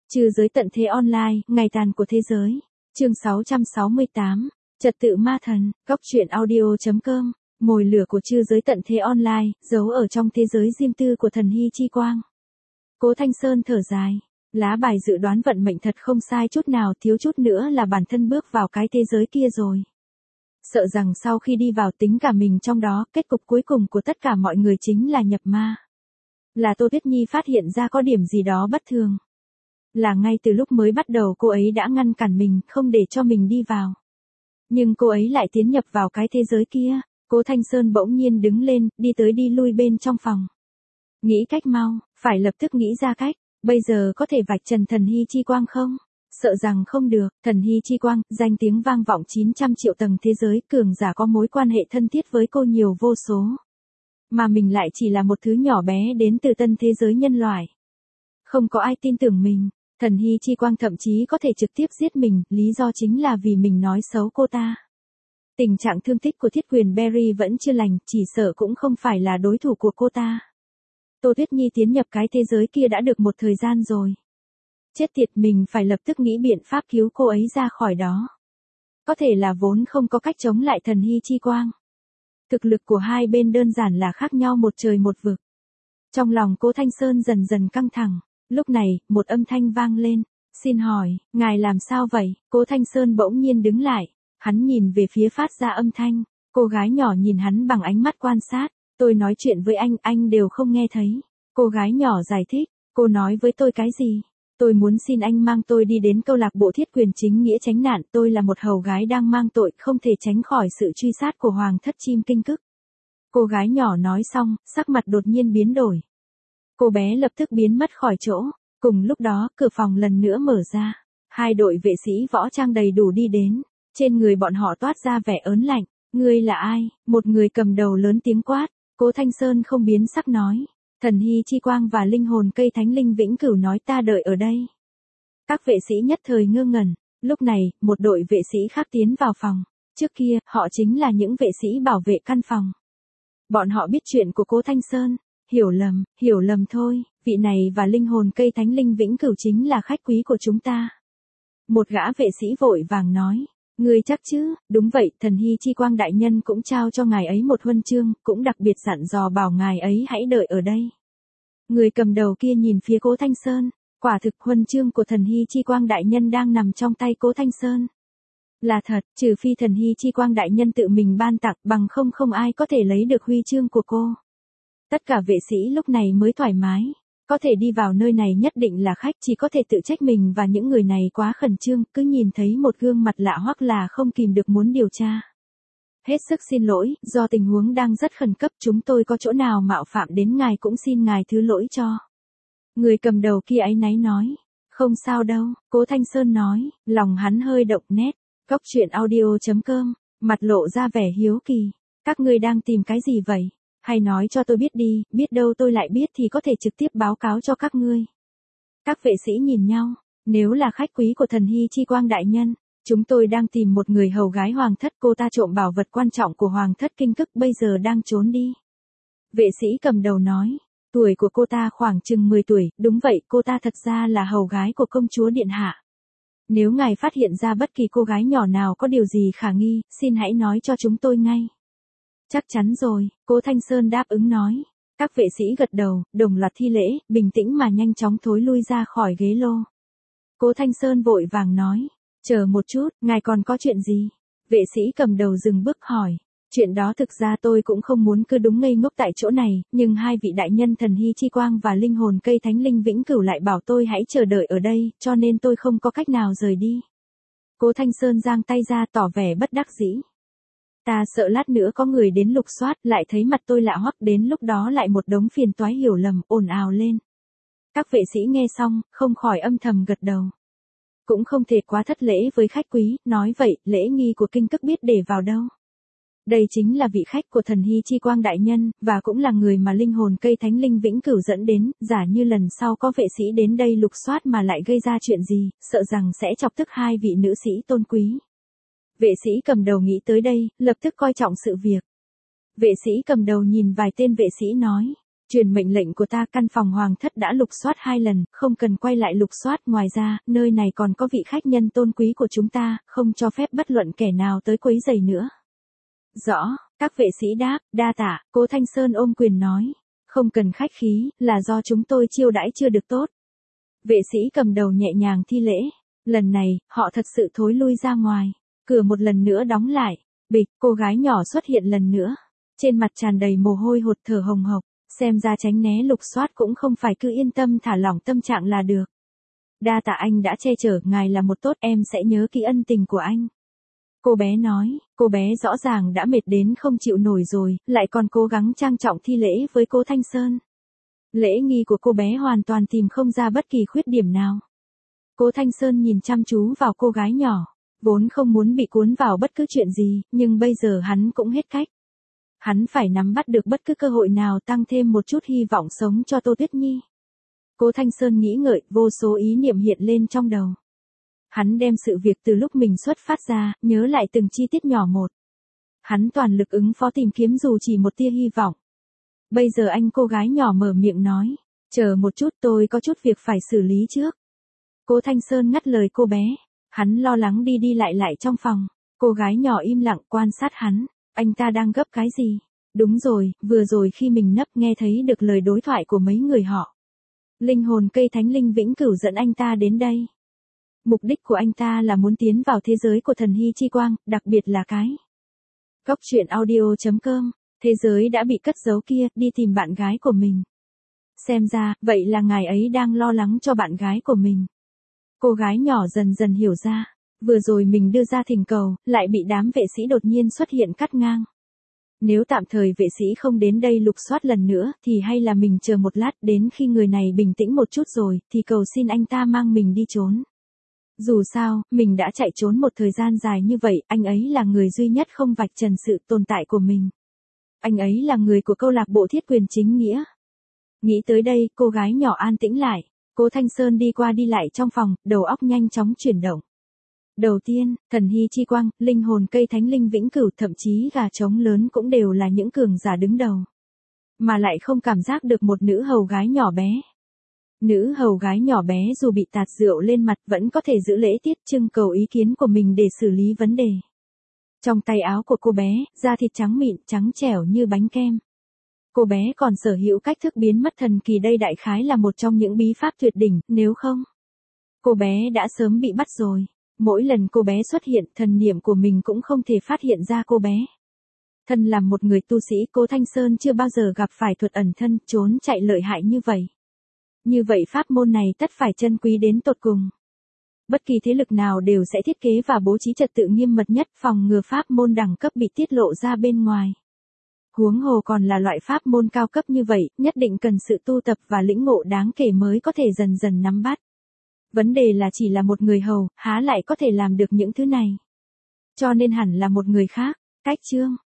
Trừ giới tận thế online, ngày tàn của thế giới. Chương 668. Trật tự ma thần, góc truyện audio.com. Mồi lửa của trừ giới tận thế online, giấu ở trong thế giới riêng tư của thần hy chi quang. Cố Thanh Sơn thở dài. Lá bài dự đoán vận mệnh thật không sai chút nào, thiếu chút nữa là bản thân bước vào cái thế giới kia rồi. Sợ rằng sau khi đi vào tính cả mình trong đó, kết cục cuối cùng của tất cả mọi người chính là nhập ma. Là Tô Tuyết Nhi phát hiện ra có điểm gì đó bất thường. Là ngay từ lúc mới bắt đầu cô ấy đã ngăn cản mình, không để cho mình đi vào. Nhưng cô ấy lại tiến nhập vào cái thế giới kia. Cố Thanh Sơn bỗng nhiên đứng lên, đi tới đi lui bên trong phòng. Nghĩ cách mau, phải lập tức nghĩ ra cách. Bây giờ có thể vạch trần thần hy chi quang không? Sợ rằng không được. Thần hy chi quang, danh tiếng vang vọng 900 triệu tầng thế giới, cường giả có mối quan hệ thân thiết với cô nhiều vô số. Mà mình lại chỉ là một thứ nhỏ bé đến từ tân thế giới nhân loại. Không có ai tin tưởng mình. Thần hy chi quang thậm chí có thể trực tiếp giết mình, lý do chính là vì mình nói xấu cô ta. Tình trạng thương tích của Thiết Quyền Berry vẫn chưa lành, chỉ sợ cũng không phải là đối thủ của cô ta. Tô Tuyết Nhi tiến nhập cái thế giới kia đã được một thời gian rồi. Chết tiệt, mình phải lập tức nghĩ biện pháp cứu cô ấy ra khỏi đó. Có thể là vốn không có cách chống lại thần hy chi quang. Thực lực của hai bên đơn giản là khác nhau một trời một vực. Trong lòng Cố Thanh Sơn dần dần căng thẳng. Lúc này, một âm thanh vang lên. Xin hỏi, ngài làm sao vậy? Cố Thanh Sơn bỗng nhiên đứng lại. Hắn nhìn về phía phát ra âm thanh. Cô gái nhỏ nhìn hắn bằng ánh mắt quan sát. Tôi nói chuyện với anh đều không nghe thấy. Cô gái nhỏ giải thích. Cô nói với tôi cái gì? Tôi muốn xin anh mang tôi đi đến câu lạc bộ Thiết Quyền chính nghĩa tránh nạn. Tôi là một hầu gái đang mang tội, không thể tránh khỏi sự truy sát của Hoàng thất chim kinh cức. Cô gái nhỏ nói xong, sắc mặt đột nhiên biến đổi. Cô bé lập tức biến mất khỏi chỗ. Cùng lúc đó, cửa phòng lần nữa mở ra. Hai đội vệ sĩ võ trang đầy đủ đi đến. Trên người bọn họ toát ra vẻ ớn lạnh. Ngươi là ai? Một người cầm đầu lớn tiếng quát. Cố Thanh Sơn không biến sắc nói. Thần hy chi quang và linh hồn cây thánh linh vĩnh cửu nói ta đợi ở đây. Các vệ sĩ nhất thời ngơ ngẩn. Lúc này, một đội vệ sĩ khác tiến vào phòng. Trước kia, họ chính là những vệ sĩ bảo vệ căn phòng. Bọn họ biết chuyện của Cố Thanh Sơn. Hiểu lầm thôi, vị này và linh hồn cây thánh linh vĩnh cửu chính là khách quý của chúng ta. Một gã vệ sĩ vội vàng nói. Ngươi chắc chứ? Đúng vậy, thần hy chi quang đại nhân cũng trao cho ngài ấy một huân chương, cũng đặc biệt dặn dò bảo ngài ấy hãy đợi ở đây. Người cầm đầu kia nhìn phía Cố Thanh Sơn, quả thực huân chương của thần hy chi quang đại nhân đang nằm trong tay Cố Thanh Sơn. Là thật, trừ phi thần hy chi quang đại nhân tự mình ban tặng, bằng không ai có thể lấy được huy chương của cô. Tất cả vệ sĩ lúc này mới thoải mái. Có thể đi vào nơi này nhất định là khách, chỉ có thể tự trách mình và những người này quá khẩn trương, cứ nhìn thấy một gương mặt lạ hoặc là không kìm được muốn điều tra. Hết sức xin lỗi, do tình huống đang rất khẩn cấp, chúng tôi có chỗ nào mạo phạm đến ngài cũng xin ngài thứ lỗi cho. Người cầm đầu kia áy náy nói. Không sao đâu, Cố Thanh Sơn nói, lòng hắn hơi động nét. Góc truyện audio.com, mặt lộ ra vẻ hiếu kỳ. Các ngươi đang tìm cái gì vậy? Hay nói cho tôi biết đi, biết đâu tôi lại biết thì có thể trực tiếp báo cáo cho các ngươi. Các vệ sĩ nhìn nhau, nếu là khách quý của thần hy chi quang đại nhân, chúng tôi đang tìm một người hầu gái hoàng thất, cô ta trộm bảo vật quan trọng của hoàng thất kinh cức, bây giờ đang trốn đi. Vệ sĩ cầm đầu nói, tuổi của cô ta khoảng chừng 10 tuổi, đúng vậy, cô ta thật ra là hầu gái của công chúa điện hạ. Nếu ngài phát hiện ra bất kỳ cô gái nhỏ nào có điều gì khả nghi, xin hãy nói cho chúng tôi ngay. Chắc chắn rồi, Cố Thanh Sơn đáp ứng nói. Các vệ sĩ gật đầu, đồng loạt thi lễ, bình tĩnh mà nhanh chóng thối lui ra khỏi ghế lô. Cố Thanh Sơn vội vàng nói. Chờ một chút, ngài còn có chuyện gì? Vệ sĩ cầm đầu dừng bước hỏi. Chuyện đó thực ra tôi cũng không muốn cứ đúng ngây ngốc tại chỗ này, nhưng hai vị đại nhân thần hy chi quang và linh hồn cây thánh linh vĩnh cửu lại bảo tôi hãy chờ đợi ở đây, cho nên tôi không có cách nào rời đi. Cố Thanh Sơn giang tay ra tỏ vẻ bất đắc dĩ. Ta sợ lát nữa có người đến lục soát, lại thấy mặt tôi lạ hoắc, đến lúc đó lại một đống phiền toái hiểu lầm, ồn ào lên. Các vệ sĩ nghe xong, không khỏi âm thầm gật đầu. Cũng không thể quá thất lễ với khách quý, nói vậy, lễ nghi của kinh cức biết để vào đâu. Đây chính là vị khách của thần hy chi quang đại nhân, và cũng là người mà linh hồn cây thánh linh vĩnh cửu dẫn đến, giả như lần sau có vệ sĩ đến đây lục soát mà lại gây ra chuyện gì, sợ rằng sẽ chọc tức hai vị nữ sĩ tôn quý. Vệ sĩ cầm đầu nghĩ tới đây, lập tức coi trọng sự việc. Vệ sĩ cầm đầu nhìn vài tên vệ sĩ nói. Truyền mệnh lệnh của ta, căn phòng hoàng thất đã lục soát 2 lần, không cần quay lại lục soát, ngoài ra, nơi này còn có vị khách nhân tôn quý của chúng ta, không cho phép bất luận kẻ nào tới quấy rầy nữa. Rõ, các vệ sĩ đáp, đa tạ, Cố Thanh Sơn ôm quyền nói. Không cần khách khí, là do chúng tôi chiêu đãi chưa được tốt. Vệ sĩ cầm đầu nhẹ nhàng thi lễ. Lần này, họ thật sự thối lui ra ngoài. Cửa một lần nữa đóng lại. Bịch, cô gái nhỏ xuất hiện lần nữa. Trên mặt tràn đầy mồ hôi hột, thở hồng hộc. Xem ra tránh né lục soát cũng không phải cứ yên tâm thả lỏng tâm trạng là được. Đa tạ anh đã che chở, ngài là một tốt, em sẽ nhớ kỹ ân tình của anh. Cô bé nói, cô bé rõ ràng đã mệt đến không chịu nổi rồi, lại còn cố gắng trang trọng thi lễ với Cố Thanh Sơn. Lễ nghi của cô bé hoàn toàn tìm không ra bất kỳ khuyết điểm nào. Cố Thanh Sơn nhìn chăm chú vào cô gái nhỏ, vốn không muốn bị cuốn vào bất cứ chuyện gì, nhưng bây giờ hắn cũng hết cách. Hắn phải nắm bắt được bất cứ cơ hội nào tăng thêm một chút hy vọng sống cho Tô Tuyết Nhi. Cố Thanh Sơn nghĩ ngợi, vô số ý niệm hiện lên trong đầu. Hắn đem sự việc từ lúc mình xuất phát ra, nhớ lại từng chi tiết nhỏ một. Hắn toàn lực ứng phó tìm kiếm dù chỉ một tia hy vọng. Bây giờ cô gái nhỏ mở miệng nói, chờ một chút, tôi có chút việc phải xử lý trước. Cố Thanh Sơn ngắt lời cô bé. Hắn lo lắng đi lại trong phòng. Cô gái nhỏ im lặng quan sát hắn. Anh ta đang gấp cái gì? Đúng rồi, vừa rồi khi mình nấp nghe thấy được lời đối thoại của mấy người họ. Linh hồn cây thánh linh vĩnh cửu dẫn anh ta đến đây. Mục đích của anh ta là muốn tiến vào thế giới của thần hy chi quang, đặc biệt là cái. Góc truyện audio.com. Thế giới đã bị cất giấu kia, đi tìm bạn gái của mình. Xem ra, vậy là ngài ấy đang lo lắng cho bạn gái của mình. Cô gái nhỏ dần dần hiểu ra. Vừa rồi mình đưa ra thỉnh cầu, lại bị đám vệ sĩ đột nhiên xuất hiện cắt ngang. Nếu tạm thời vệ sĩ không đến đây lục soát lần nữa, thì hay là mình chờ một lát, đến khi người này bình tĩnh một chút rồi, thì cầu xin anh ta mang mình đi trốn. Dù sao, mình đã chạy trốn một thời gian dài như vậy, anh ấy là người duy nhất không vạch trần sự tồn tại của mình. Anh ấy là người của câu lạc bộ thiết quyền chính nghĩa. Nghĩ tới đây, cô gái nhỏ an tĩnh lại. Cố Thanh Sơn đi qua đi lại trong phòng, đầu óc nhanh chóng chuyển động. Đầu tiên, thần hy chi quang, linh hồn cây thánh linh vĩnh cửu, thậm chí gà trống lớn cũng đều là những cường giả đứng đầu. Mà lại không cảm giác được một nữ hầu gái nhỏ bé. Nữ hầu gái nhỏ bé dù bị tạt rượu lên mặt vẫn có thể giữ lễ tiết, trưng cầu ý kiến của mình để xử lý vấn đề. Trong tay áo của cô bé, da thịt trắng mịn, trắng trẻo như bánh kem. Cô bé còn sở hữu cách thức biến mất thần kỳ, đây đại khái là một trong những bí pháp tuyệt đỉnh, nếu không, cô bé đã sớm bị bắt rồi. Mỗi lần cô bé xuất hiện, thần niệm của mình cũng không thể phát hiện ra cô bé. Thân làm một người tu sĩ, Cố Thanh Sơn chưa bao giờ gặp phải thuật ẩn thân, trốn chạy lợi hại như vậy. Như vậy pháp môn này tất phải chân quý đến tột cùng. Bất kỳ thế lực nào đều sẽ thiết kế và bố trí trật tự nghiêm mật nhất, phòng ngừa pháp môn đẳng cấp bị tiết lộ ra bên ngoài. Huống hồ còn là loại pháp môn cao cấp như vậy, nhất định cần sự tu tập và lĩnh ngộ đáng kể mới có thể dần dần nắm bắt. Vấn đề là chỉ là một người hầu, há lại có thể làm được những thứ này. Cho nên hẳn là một người khác. Cách chương